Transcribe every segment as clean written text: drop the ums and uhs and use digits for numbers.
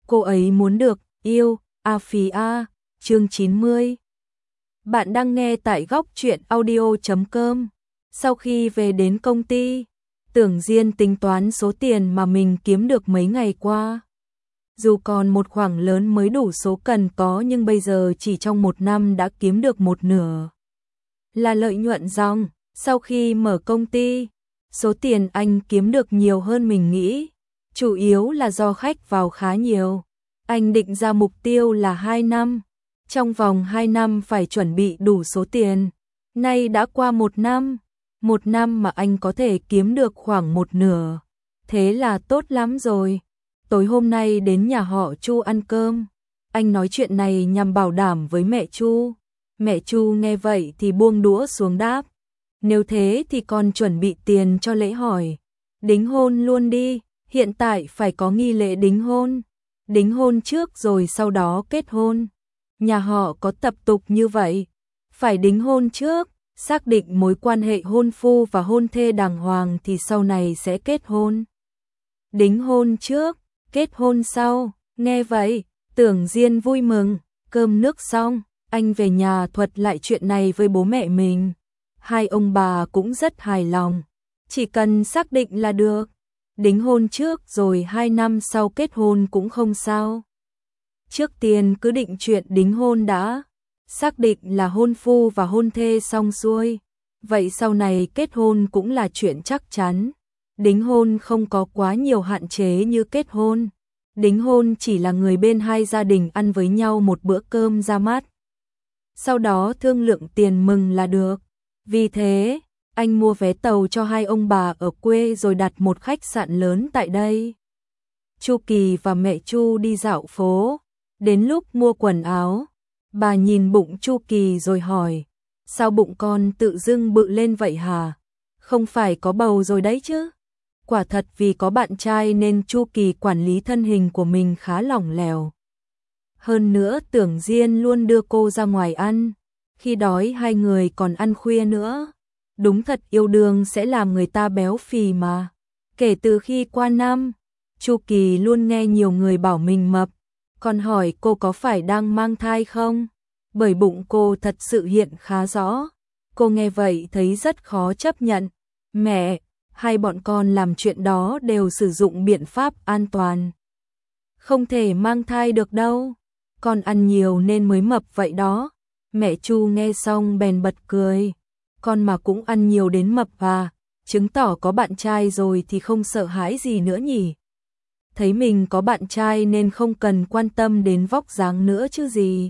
cô ấy muốn được yêu, a phí a, chương 90. Bạn đang nghe tại góc truyện audio.com. Sau khi về đến công ty, Tưởng Diên tính toán số tiền mà mình kiếm được mấy ngày qua. Dù còn một khoản lớn mới đủ số cần có nhưng bây giờ chỉ trong một năm đã kiếm được một nửa. Là lợi nhuận ròng, sau khi mở công ty, số tiền anh kiếm được nhiều hơn mình nghĩ. Chủ yếu là do khách vào khá nhiều. Anh định ra mục tiêu là 2 năm. Trong vòng 2 năm phải chuẩn bị đủ số tiền. Nay đã qua 1 năm. 1 năm mà anh có thể kiếm được khoảng một nửa. Thế là tốt lắm rồi. Tối hôm nay đến nhà họ Chu ăn cơm. Anh nói chuyện này nhằm bảo đảm với mẹ Chu. Mẹ Chu nghe vậy thì buông đũa xuống đáp. Nếu thế thì con chuẩn bị tiền cho lễ hỏi. Đính hôn luôn đi, hiện tại phải có nghi lễ đính hôn. Đính hôn trước rồi sau đó kết hôn. Nhà họ có tập tục như vậy. Phải đính hôn trước, xác định mối quan hệ hôn phu và hôn thê đàng hoàng thì sau này sẽ kết hôn. Đính hôn trước, kết hôn sau, nghe vậy, Tưởng Diên vui mừng, cơm nước xong, anh về nhà thuật lại chuyện này với bố mẹ mình. Hai ông bà cũng rất hài lòng, chỉ cần xác định là được. Đính hôn trước rồi 2 năm sau kết hôn cũng không sao. Trước tiên cứ định chuyện đính hôn đã, xác định là hôn phu và hôn thê xong xuôi. Vậy sau này kết hôn cũng là chuyện chắc chắn. Đính hôn không có quá nhiều hạn chế như kết hôn. Đính hôn chỉ là người bên hai gia đình ăn với nhau một bữa cơm ra mắt. Sau đó thương lượng tiền mừng là được. Vì thế, anh mua vé tàu cho hai ông bà ở quê rồi đặt một khách sạn lớn tại đây. Chu Kỳ và mẹ Chu đi dạo phố. Đến lúc mua quần áo, bà nhìn bụng Chu Kỳ rồi hỏi, sao bụng con tự dưng bự lên vậy hả? Không phải có bầu rồi đấy chứ? Quả thật vì có bạn trai nên Chu Kỳ quản lý thân hình của mình khá lỏng lẻo. Hơn nữa Tưởng Diên luôn đưa cô ra ngoài ăn, khi đói hai người còn ăn khuya nữa. Đúng thật yêu đương sẽ làm người ta béo phì mà. Kể từ khi qua năm, Chu Kỳ luôn nghe nhiều người bảo mình mập. Còn hỏi cô có phải đang mang thai không? Bởi bụng cô thật sự hiện khá rõ. Cô nghe vậy thấy rất khó chấp nhận. Mẹ, hai bọn con làm chuyện đó đều sử dụng biện pháp an toàn. Không thể mang thai được đâu. Con ăn nhiều nên mới mập vậy đó. Mẹ Chu nghe xong bèn bật cười. Con mà cũng ăn nhiều đến mập à? Chứng tỏ có bạn trai rồi thì không sợ hãi gì nữa nhỉ? Thấy mình có bạn trai nên không cần quan tâm đến vóc dáng nữa chứ gì.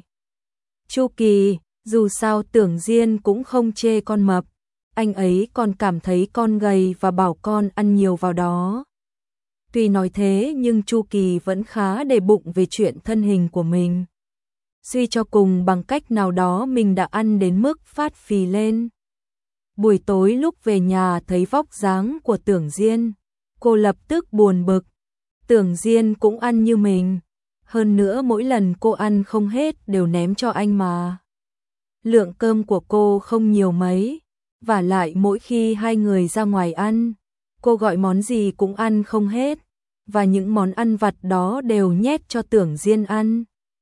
Chu Kỳ, dù sao Tưởng Diên cũng không chê con mập, anh ấy còn cảm thấy con gầy và bảo con ăn nhiều vào đó. Tuy nói thế nhưng Chu Kỳ vẫn khá để bụng về chuyện thân hình của mình. Suy cho cùng bằng cách nào đó mình đã ăn đến mức phát phì lên. Buổi tối lúc về nhà thấy vóc dáng của Tưởng Diên, cô lập tức buồn bực. Tưởng Diên cũng ăn như mình, hơn nữa mỗi lần cô ăn không hết đều ném cho anh mà. Lượng cơm của cô không nhiều mấy, vả lại mỗi khi hai người ra ngoài ăn, cô gọi món gì cũng ăn không hết, và những món ăn vặt đó đều nhét cho Tưởng Diên ăn.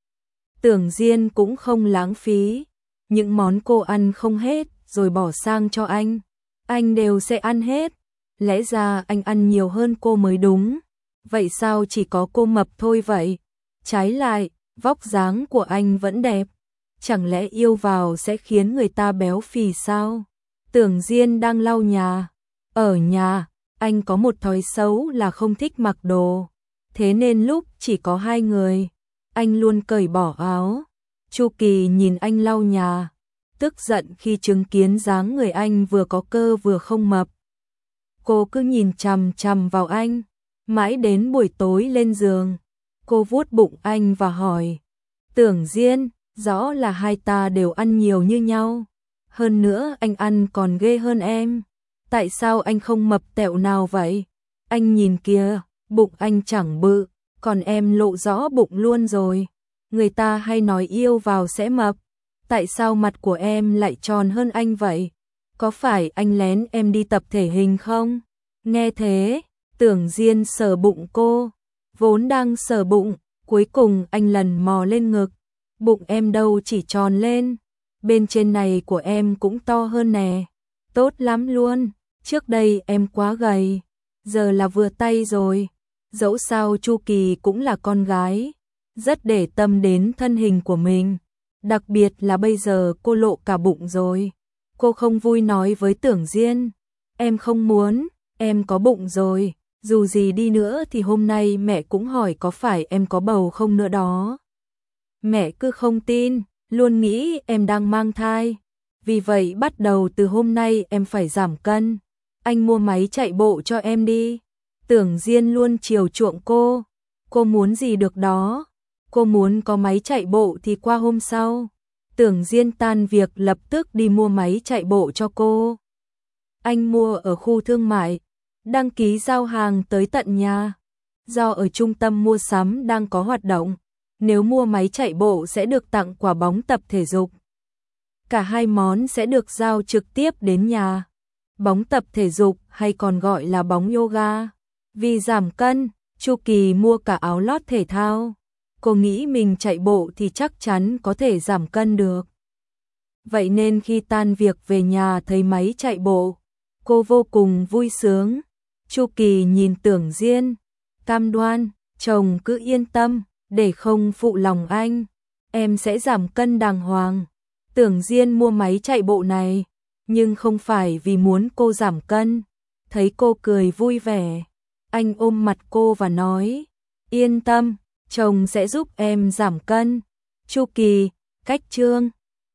Tưởng Diên cũng không lãng phí, những món cô ăn không hết rồi bỏ sang cho anh đều sẽ ăn hết. Lẽ ra anh ăn nhiều hơn cô mới đúng. Vậy sao chỉ có cô mập thôi vậy? Trái lại, vóc dáng của anh vẫn đẹp. Chẳng lẽ yêu vào sẽ khiến người ta béo phì sao? Tưởng Diên đang lau nhà. Ở nhà, anh có một thói xấu là không thích mặc đồ. Thế nên lúc chỉ có hai người, anh luôn cởi bỏ áo. Chu Kỳ nhìn anh lau nhà, tức giận khi chứng kiến dáng người anh vừa có cơ vừa không mập. Cô cứ nhìn chằm chằm vào anh. Mãi đến buổi tối lên giường, cô vuốt bụng anh và hỏi, Tưởng Diên, rõ là hai ta đều ăn nhiều như nhau. Hơn nữa anh ăn còn ghê hơn em. Tại sao anh không mập tẹo nào vậy? Anh nhìn kìa, bụng anh chẳng bự, còn em lộ rõ bụng luôn rồi. Người ta hay nói yêu vào sẽ mập. Tại sao mặt của em lại tròn hơn anh vậy? Có phải anh lén em đi tập thể hình không? Nghe thế, Tưởng Diên sờ bụng cô, vốn đang sờ bụng, Cuối cùng anh lần mò lên ngực, bụng em đâu chỉ tròn lên, bên trên này của em cũng to hơn nè, tốt lắm luôn, trước đây em quá gầy, giờ là vừa tay rồi, dẫu sao Chu Kỳ cũng là con gái, rất để tâm đến thân hình của mình, đặc biệt là bây giờ cô lộ cả bụng rồi. Cô không vui nói với Tưởng Diên, em không muốn, em có bụng rồi, dù gì đi nữa thì hôm nay mẹ cũng hỏi có phải em có bầu không nữa đó. Mẹ cứ không tin, luôn nghĩ em đang mang thai, vì vậy bắt đầu từ hôm nay em phải giảm cân, anh mua máy chạy bộ cho em đi. Tưởng Diên luôn chiều chuộng cô muốn gì được đó, cô muốn có máy chạy bộ thì qua hôm sau. Tưởng Diên tan việc lập tức đi mua máy chạy bộ cho cô. Anh mua ở khu thương mại, đăng ký giao hàng tới tận nhà. Do ở trung tâm mua sắm đang có hoạt động, nếu mua máy chạy bộ sẽ được tặng quả bóng tập thể dục. Cả hai món sẽ được giao trực tiếp đến nhà. Bóng tập thể dục hay còn gọi là bóng yoga. Vì giảm cân, Chu Kỳ mua cả áo lót thể thao. Cô nghĩ mình chạy bộ thì chắc chắn có thể giảm cân được. Vậy nên khi tan việc về nhà thấy máy chạy bộ, cô vô cùng vui sướng. Chu Kỳ nhìn Tưởng Diên, cam đoan, chồng cứ yên tâm, để không phụ lòng anh, em sẽ giảm cân đàng hoàng. Tưởng Diên mua máy chạy bộ này, nhưng không phải vì muốn cô giảm cân. Thấy cô cười vui vẻ, anh ôm mặt cô và nói, yên tâm, chồng sẽ giúp em giảm cân. Chu Kỳ, cách chương